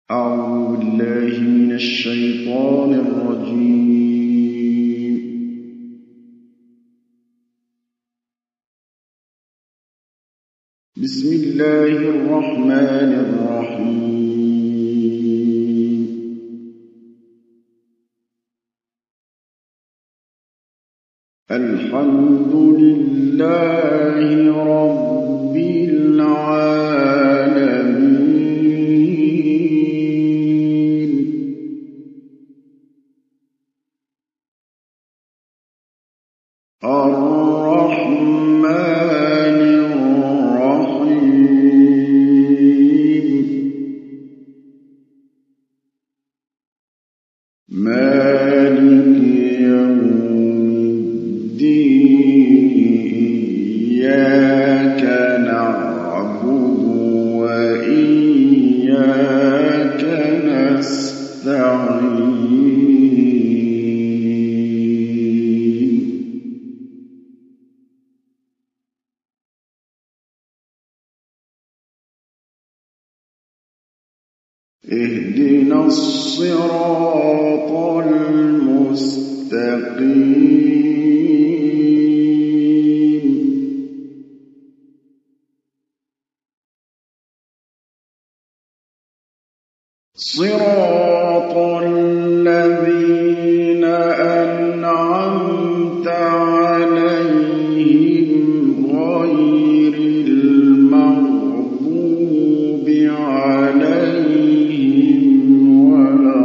أعوذ بالله من الشيطان الرجيم. بسم الله الرحمن الرحيم. الحمد لله رب العالمين. الرحمن الرحيم. مالك يوم الدين. إياك نعبد وإياك نستعين. اهدنا الصراط المستقيم. صراط الذين أنعمت عليهم غير المغضوب عليهم ولا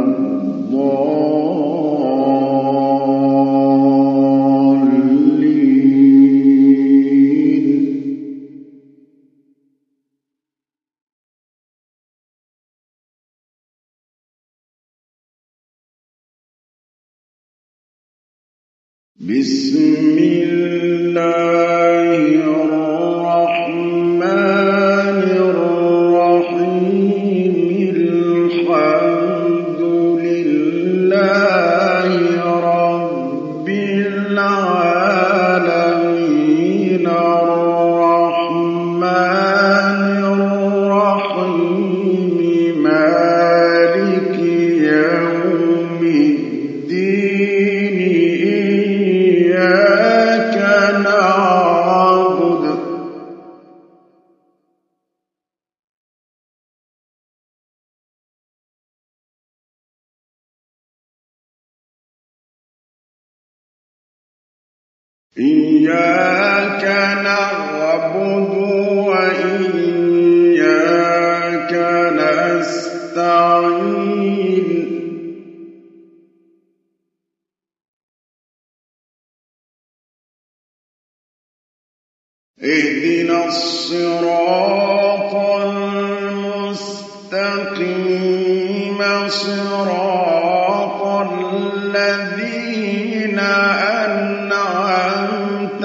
الضالين. بسم الله الرحمن الرحيم. الحمد لله رب العالمين. الرحمن الرحيم. مالك يوم الدين. إياك نعبد وإياك نستعين. اهدنا الصراط المستقيم. صراط الذين أنعمت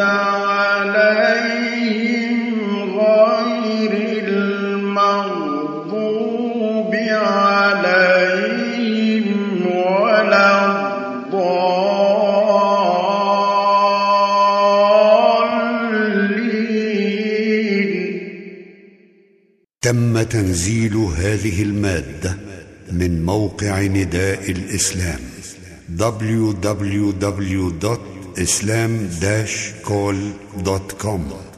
عليهم غير المغضوب عليهم ولا الضالين. تم تنزيل هذه المادة من موقع نداء الإسلام www.islam-call.com